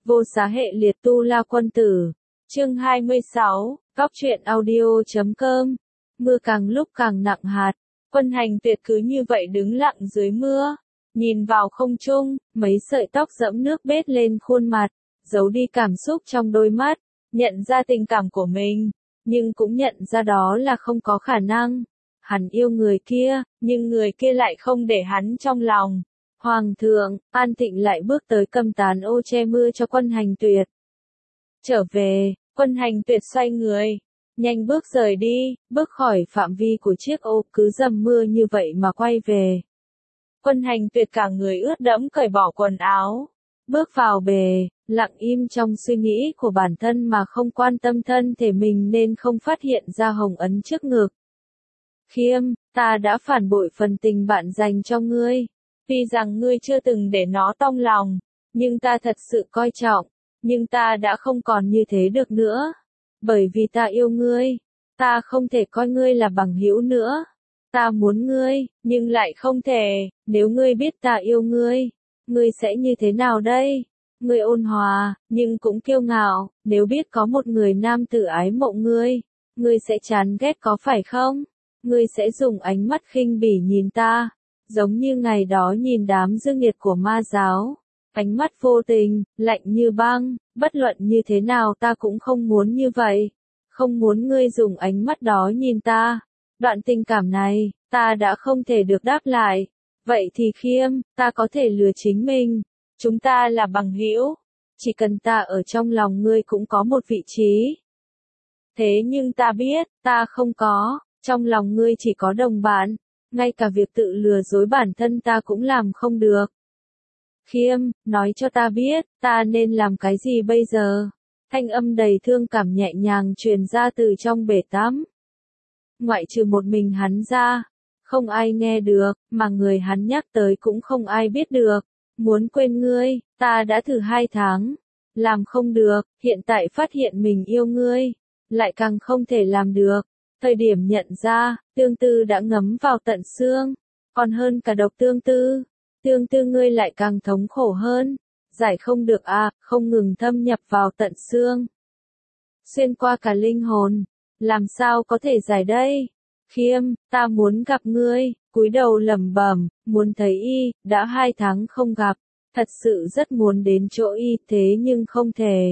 Vô Xá Hệ Liệt Tu La Quân Tử. Chương 26, Góc truyện audio.com. Mưa càng lúc càng nặng hạt, Quân Hành Tuyệt cứ như vậy đứng lặng dưới mưa, nhìn vào không trung, mấy sợi tóc dẫm nước bết lên khuôn mặt, giấu đi cảm xúc trong đôi mắt, nhận ra tình cảm của mình, nhưng cũng nhận ra đó là không có khả năng. Hắn yêu người kia, nhưng người kia lại không để hắn trong lòng. Hoàng thượng, An Thịnh lại bước tới cầm tán ô che mưa cho Quân Hành Tuyệt. Trở về, Quân Hành Tuyệt xoay người, nhanh bước rời đi, bước khỏi phạm vi của chiếc ô, cứ dầm mưa như vậy mà quay về. Quân Hành Tuyệt cả người ướt đẫm cởi bỏ quần áo, bước vào bề, lặng im trong suy nghĩ của bản thân mà không quan tâm thân thể mình nên không phát hiện ra hồng ấn trước ngực. Khiêm, ta đã phản bội phần tình bạn dành cho ngươi. Tuy rằng ngươi chưa từng để nó tong lòng, nhưng ta thật sự coi trọng, nhưng ta đã không còn như thế được nữa. Bởi vì ta yêu ngươi, ta không thể coi ngươi là bằng hữu nữa. Ta muốn ngươi, nhưng lại không thể, nếu ngươi biết ta yêu ngươi, ngươi sẽ như thế nào đây? Ngươi ôn hòa, nhưng cũng kiêu ngạo, nếu biết có một người nam tử ái mộ ngươi, ngươi sẽ chán ghét có phải không? Ngươi sẽ dùng ánh mắt khinh bỉ nhìn ta, giống như ngày đó nhìn đám dương nghiệt của ma giáo. Ánh mắt vô tình, lạnh như băng, bất luận như thế nào ta cũng không muốn như vậy. Không muốn ngươi dùng ánh mắt đó nhìn ta. Đoạn tình cảm này, ta đã không thể được đáp lại. Vậy thì Khiêm, ta có thể lừa chính mình. Chúng ta là bằng hữu. Chỉ cần ta ở trong lòng ngươi cũng có một vị trí. Thế nhưng ta biết, ta không có. Trong lòng ngươi chỉ có đồng bạn. Ngay cả việc tự lừa dối bản thân ta cũng làm không được. Khiêm, nói cho ta biết, ta nên làm cái gì bây giờ? Thanh âm đầy thương cảm nhẹ nhàng truyền ra từ trong bể tắm. Ngoại trừ một mình hắn ra, không ai nghe được, mà người hắn nhắc tới cũng không ai biết được. Muốn quên ngươi, ta đã thử 2 tháng. Làm không được, hiện tại phát hiện mình yêu ngươi, lại càng không thể làm được. Thời điểm nhận ra, tương tư đã ngấm vào tận xương, còn hơn cả độc tương tư. Tương tư ngươi lại càng thống khổ hơn, giải không được không ngừng thâm nhập vào tận xương. Xuyên qua cả linh hồn, làm sao có thể giải đây? Khiêm, ta muốn gặp ngươi, cúi đầu lẩm bẩm, muốn thấy y, đã 2 tháng không gặp, thật sự rất muốn đến chỗ y thế nhưng không thể.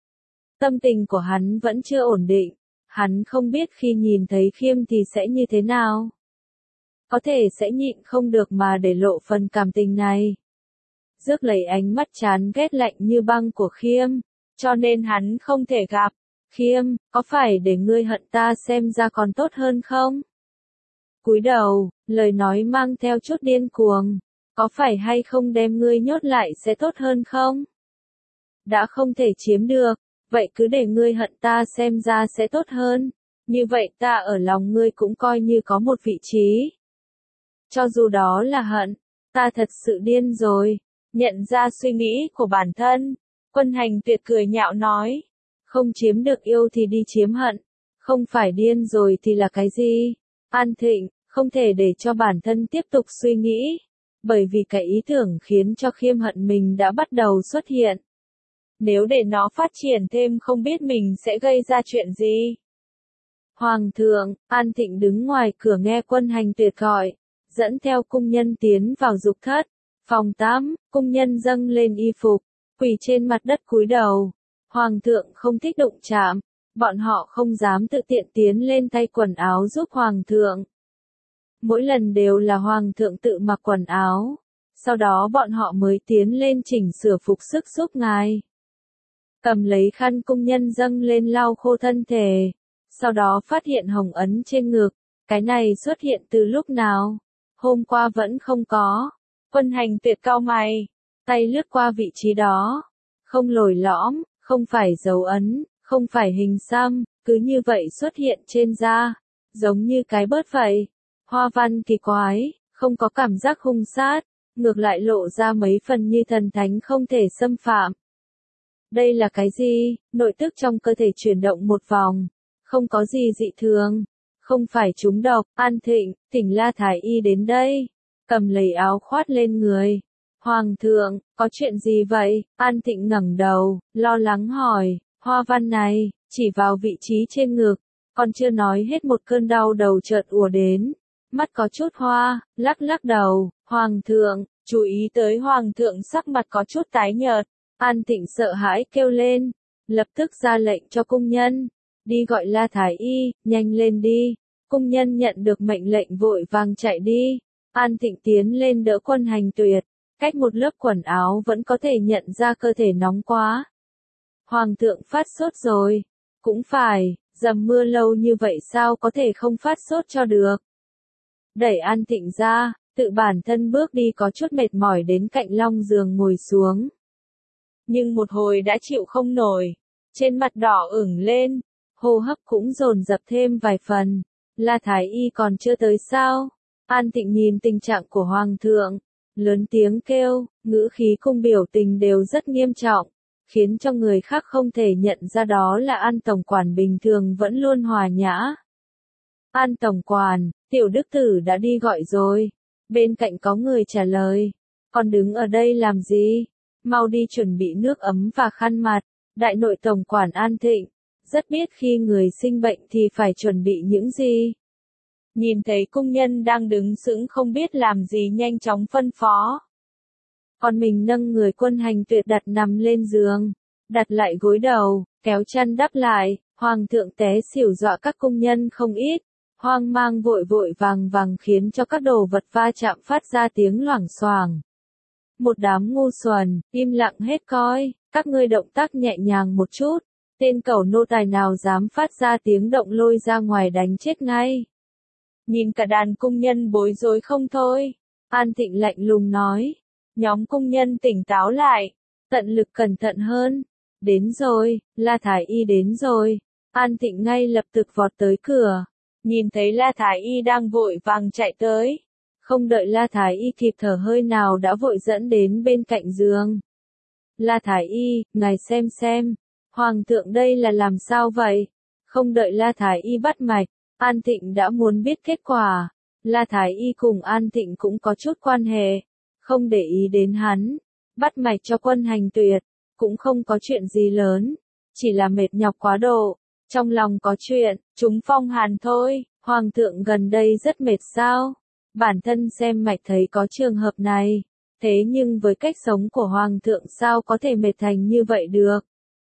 Tâm tình của hắn vẫn chưa ổn định, hắn không biết khi nhìn thấy Khiêm thì sẽ như thế nào. Có thể sẽ nhịn không được mà để lộ phần cảm tình này. Rước lấy ánh mắt chán ghét lạnh như băng của Khiêm, cho nên hắn không thể gặp. Khiêm, có phải để ngươi hận ta xem ra còn tốt hơn không? Cúi đầu, lời nói mang theo chút điên cuồng. Có phải hay không đem ngươi nhốt lại sẽ tốt hơn không? Đã không thể chiếm được, vậy cứ để ngươi hận ta xem ra sẽ tốt hơn. Như vậy ta ở lòng ngươi cũng coi như có một vị trí. Cho dù đó là hận, ta thật sự điên rồi. Nhận ra suy nghĩ của bản thân, Quân Hành Tuyệt cười nhạo nói. Không chiếm được yêu thì đi chiếm hận. Không phải điên rồi thì là cái gì? An Thịnh, không thể để cho bản thân tiếp tục suy nghĩ. Bởi vì cái ý tưởng khiến cho Khiêm hận mình đã bắt đầu xuất hiện. Nếu để nó phát triển thêm không biết mình sẽ gây ra chuyện gì. Hoàng thượng, An Thịnh đứng ngoài cửa nghe Quân Hành Tuyệt gọi, dẫn theo cung nhân tiến vào dục thất. Phòng tắm, cung nhân dâng lên y phục, quỳ trên mặt đất cúi đầu. Hoàng thượng không thích đụng chạm, bọn họ không dám tự tiện tiến lên thay quần áo giúp hoàng thượng. Mỗi lần đều là hoàng thượng tự mặc quần áo, sau đó bọn họ mới tiến lên chỉnh sửa phục sức giúp ngài. Cầm lấy khăn cung nhân dâng lên lau khô thân thể, sau đó phát hiện hồng ấn trên ngực, cái này xuất hiện từ lúc nào? Hôm qua vẫn không có. Quân Hành Tuyệt cau mày, tay lướt qua vị trí đó, không lồi lõm, không phải dấu ấn, không phải hình xăm, cứ như vậy xuất hiện trên da, giống như cái bớt vậy. Hoa văn kỳ quái, không có cảm giác hung sát, ngược lại lộ ra mấy phần như thần thánh không thể xâm phạm. Đây là cái gì? Nội tức trong cơ thể chuyển động một vòng, không có gì dị thường, không phải trúng độc. An Thịnh, Tỉnh La Thái Y đến đây, cầm lấy áo khoát lên người, Hoàng thượng, có chuyện gì vậy? An Tịnh ngẩng đầu, lo lắng hỏi, hoa văn này, chỉ vào vị trí trên ngực, còn chưa nói hết một cơn đau đầu chợt ùa đến. Mắt có chút hoa, lắc lắc đầu, Hoàng thượng, chú ý tới Hoàng thượng sắc mặt có chút tái nhợt. An Tịnh sợ hãi kêu lên, lập tức ra lệnh cho cung nhân, đi gọi La Thái Y, nhanh lên đi. Cung nhân nhận được mệnh lệnh vội vàng chạy đi. An Tịnh tiến lên đỡ Quân Hành Tuyệt, cách một lớp quần áo vẫn có thể nhận ra cơ thể nóng quá. Hoàng thượng phát sốt rồi. Cũng phải, dầm mưa lâu như vậy sao có thể không phát sốt cho được. Đẩy An Tịnh ra, tự bản thân bước đi có chút mệt mỏi đến cạnh long giường ngồi xuống. Nhưng một hồi đã chịu không nổi, trên mặt đỏ ửng lên, hô hấp cũng dồn dập thêm vài phần. La Thái Y còn chưa tới sao? An Tịnh nhìn tình trạng của Hoàng thượng, lớn tiếng kêu, ngữ khí cùng biểu tình đều rất nghiêm trọng, khiến cho người khác không thể nhận ra đó là An tổng quản bình thường vẫn luôn hòa nhã. An tổng quản, tiểu đức tử đã đi gọi rồi. Bên cạnh có người trả lời, còn đứng ở đây làm gì? Mau đi chuẩn bị nước ấm và khăn mặt. Đại nội tổng quản An Thịnh, rất biết khi người sinh bệnh thì phải chuẩn bị những gì. Nhìn thấy cung nhân đang đứng sững không biết làm gì nhanh chóng phân phó. Còn mình nâng người Quân Hành Tuyệt đặt nằm lên giường, đặt lại gối đầu, kéo chăn đắp lại, Hoàng thượng té xỉu dọa các cung nhân không ít, hoang mang vội vội vàng vàng khiến cho các đồ vật va chạm phát ra tiếng loảng xoảng. Một đám ngu xuẩn, im lặng hết coi, các ngươi động tác nhẹ nhàng một chút, tên cẩu nô tài nào dám phát ra tiếng động lôi ra ngoài đánh chết ngay. Nhìn cả đàn cung nhân bối rối không thôi, An Thịnh lạnh lùng nói, nhóm cung nhân tỉnh táo lại, tận lực cẩn thận hơn. Đến rồi, La Thái Y đến rồi. An Thịnh ngay lập tức vọt tới cửa, nhìn thấy La Thái Y đang vội vàng chạy tới. Không đợi La Thái Y kịp thở hơi nào đã vội dẫn đến bên cạnh giường. La Thái Y, ngài xem, Hoàng thượng đây là làm sao vậy? Không đợi La Thái Y bắt mạch, An Thịnh đã muốn biết kết quả. La Thái Y cùng An Thịnh cũng có chút quan hệ, không để ý đến hắn, bắt mạch cho Quân Hành Tuyệt, cũng không có chuyện gì lớn, chỉ là mệt nhọc quá độ, trong lòng có chuyện, chúng phong hàn thôi. Hoàng thượng gần đây rất mệt sao? Bản thân xem mạch thấy có trường hợp này, thế nhưng với cách sống của Hoàng thượng sao có thể mệt thành như vậy được?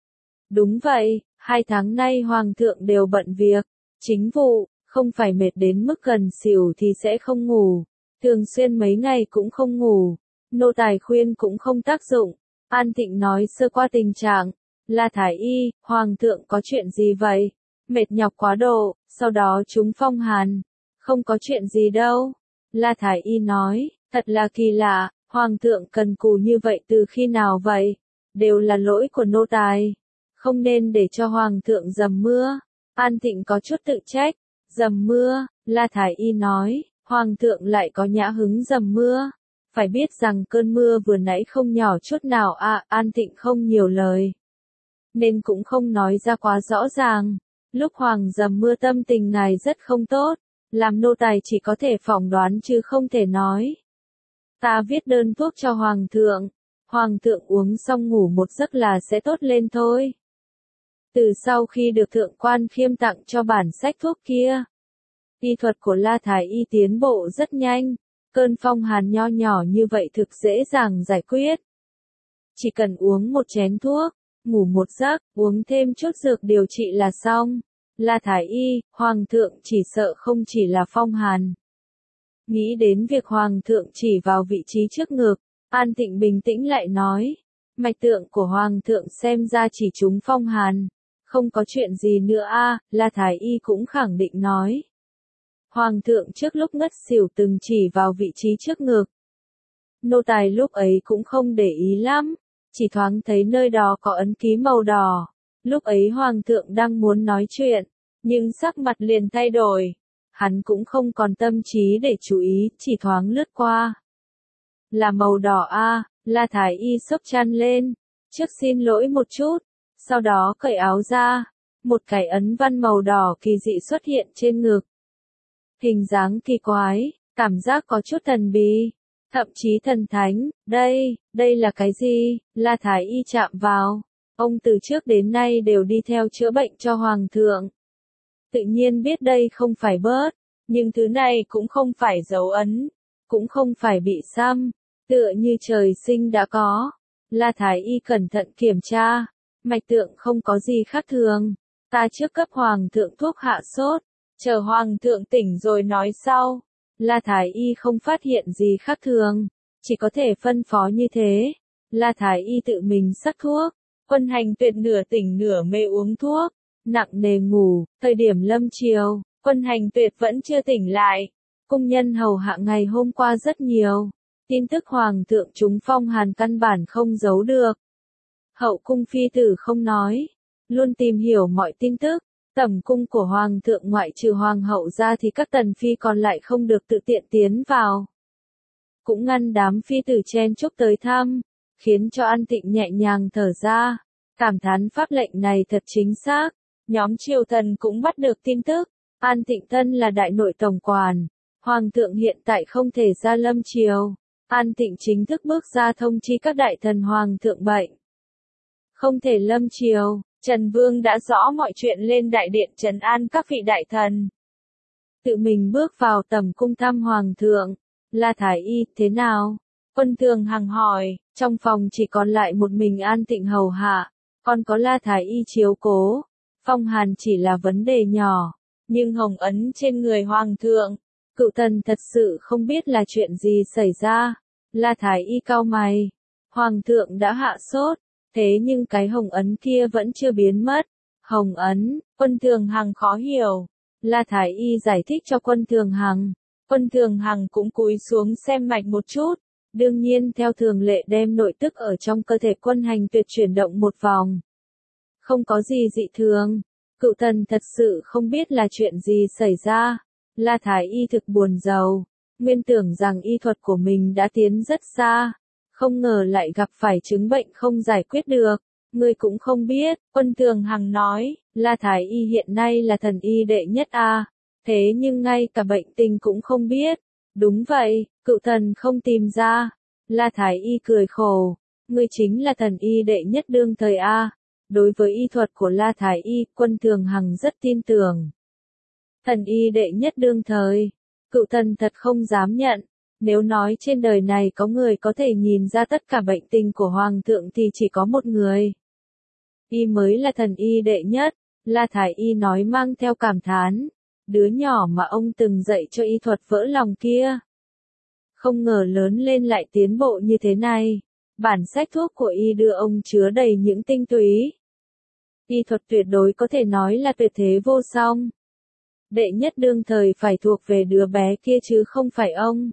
Đúng vậy, 2 tháng nay Hoàng thượng đều bận việc, chính vụ, không phải mệt đến mức gần xỉu thì sẽ không ngủ, thường xuyên mấy ngày cũng không ngủ, nô tài khuyên cũng không tác dụng. An Thịnh nói sơ qua tình trạng. La Thái Y, Hoàng thượng có chuyện gì vậy? Mệt nhọc quá độ, sau đó chúng phong hàn. Không có chuyện gì đâu. La Thái Y nói, thật là kỳ lạ, Hoàng thượng cần cù như vậy từ khi nào vậy? Đều là lỗi của nô tài. Không nên để cho Hoàng thượng dầm mưa. An Thịnh có chút tự trách. Dầm mưa, La Thái Y nói, Hoàng thượng lại có nhã hứng dầm mưa. Phải biết rằng cơn mưa vừa nãy không nhỏ chút nào An Thịnh không nhiều lời. Nên cũng không nói ra quá rõ ràng. Lúc Hoàng dầm mưa tâm tình ngài rất không tốt. Làm nô tài chỉ có thể phỏng đoán chứ không thể nói. Ta viết đơn thuốc cho Hoàng thượng. Hoàng thượng uống xong ngủ một giấc là sẽ tốt lên thôi. Từ sau khi được thượng quan Khiêm tặng cho bản sách thuốc kia, y thuật của La Thái Y tiến bộ rất nhanh. Cơn phong hàn nho nhỏ như vậy thực dễ dàng giải quyết. Chỉ cần uống một chén thuốc, ngủ một giấc, uống thêm chút dược điều trị là xong. La Thái Y, Hoàng thượng chỉ sợ không chỉ là phong hàn. Nghĩ đến việc Hoàng thượng chỉ vào vị trí trước ngực, An Thịnh bình tĩnh lại nói. Mạch tượng của Hoàng thượng xem ra chỉ trúng phong hàn. Không có chuyện gì nữa La Thái Y cũng khẳng định nói. Hoàng thượng trước lúc ngất xỉu từng chỉ vào vị trí trước ngực. Nô tài lúc ấy cũng không để ý lắm, chỉ thoáng thấy nơi đó có ấn ký màu đỏ. Lúc ấy Hoàng thượng đang muốn nói chuyện, nhưng sắc mặt liền thay đổi. Hắn cũng không còn tâm trí để chú ý, chỉ thoáng lướt qua. Là màu đỏ La Thái Y xốc chăn lên. Trước xin lỗi một chút, sau đó cởi áo ra. Một cái ấn văn màu đỏ kỳ dị xuất hiện trên ngực. Hình dáng kỳ quái, cảm giác có chút thần bí. thậm chí thần thánh. Đây là cái gì? La Thái Y chạm vào. Ông từ trước đến nay đều đi theo chữa bệnh cho hoàng thượng. Tự nhiên biết đây không phải bớt, nhưng thứ này cũng không phải dấu ấn, cũng không phải bị xăm, tựa như trời sinh đã có. La Thái Y cẩn thận kiểm tra, mạch tượng không có gì khác thường. Ta trước cấp hoàng thượng thuốc hạ sốt, chờ hoàng thượng tỉnh rồi nói sau. La Thái Y không phát hiện gì khác thường, chỉ có thể phân phó như thế. La Thái Y tự mình sắc thuốc, Quân Hành Tuyệt nửa tỉnh nửa mê uống thuốc, nặng nề ngủ. Thời điểm lâm chiều, Quân Hành Tuyệt vẫn chưa tỉnh lại. Cung nhân hầu hạ ngày hôm qua rất nhiều. Tin tức hoàng thượng trúng phong hàn căn bản không giấu được. Hậu cung phi tử không nói, luôn tìm hiểu mọi tin tức. Tẩm cung của hoàng thượng ngoại trừ hoàng hậu ra thì các tần phi còn lại không được tự tiện tiến vào. Cũng ngăn đám phi tử chen chúc tới thăm, khiến cho An Tịnh nhẹ nhàng thở ra, cảm thán pháp lệnh này thật chính xác. Nhóm triều thần cũng bắt được tin tức, An Tịnh thân là đại nội tổng quản, hoàng thượng hiện tại không thể ra lâm triều. An Tịnh chính thức bước ra thông chi các đại thần hoàng thượng bệnh, không thể lâm triều. Trần Vương đã rõ mọi chuyện lên đại điện trấn an các vị đại thần. Tự mình bước vào tầm cung thăm hoàng thượng. La Thái Y, thế nào? Quân Thường Hằng hỏi, trong phòng chỉ còn lại một mình An Tịnh hầu hạ, còn có La Thái Y chiếu cố. Phong hàn chỉ là vấn đề nhỏ, nhưng hồng ấn trên người hoàng thượng, cựu thần thật sự không biết là chuyện gì xảy ra. La Thái Y cau mày, hoàng thượng đã hạ sốt. Thế nhưng cái hồng ấn kia vẫn chưa biến mất. Hồng ấn, Quân Thường Hằng khó hiểu. La Thái Y giải thích cho Quân Thường Hằng. Quân Thường Hằng cũng cúi xuống xem mạch một chút. Đương nhiên theo thường lệ đem nội tức ở trong cơ thể Quân Hành Tuyệt chuyển động một vòng. Không có gì dị thường. Cựu thần thật sự không biết là chuyện gì xảy ra. La Thái Y thực buồn rầu. Nguyên tưởng rằng y thuật của mình đã tiến rất xa. Không ngờ lại gặp phải chứng bệnh không giải quyết được. Ngươi cũng không biết, Quân Thường Hằng nói, La Thái Y hiện nay là thần y đệ nhất a. Thế nhưng ngay cả bệnh tình cũng không biết. Đúng vậy, cựu thần không tìm ra. La Thái Y cười khổ, ngươi chính là thần y đệ nhất đương thời a. Đối với y thuật của La Thái Y, Quân Thường Hằng rất tin tưởng. Thần y đệ nhất đương thời, cựu thần thật không dám nhận. Nếu nói trên đời này có người có thể nhìn ra tất cả bệnh tình của hoàng thượng thì chỉ có một người. Y mới là thần y đệ nhất, La Thái Y nói mang theo cảm thán. Đứa nhỏ mà ông từng dạy cho y thuật vỡ lòng kia. Không ngờ lớn lên lại tiến bộ như thế này. Bản sách thuốc của y đưa ông chứa đầy những tinh túy. Y thuật tuyệt đối có thể nói là tuyệt thế vô song. Đệ nhất đương thời phải thuộc về đứa bé kia chứ không phải ông.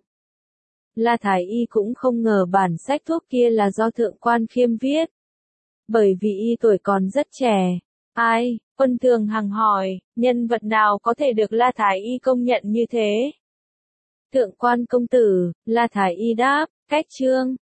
La Thái Y cũng không ngờ bản sách thuốc kia là do Thượng quan Khiêm viết. Bởi vì y tuổi còn rất trẻ. Ai? Quân Thường Hằng hỏi, nhân vật nào có thể được La Thái Y công nhận như thế? Thượng quan công tử, La Thái Y đáp, Cách Trương.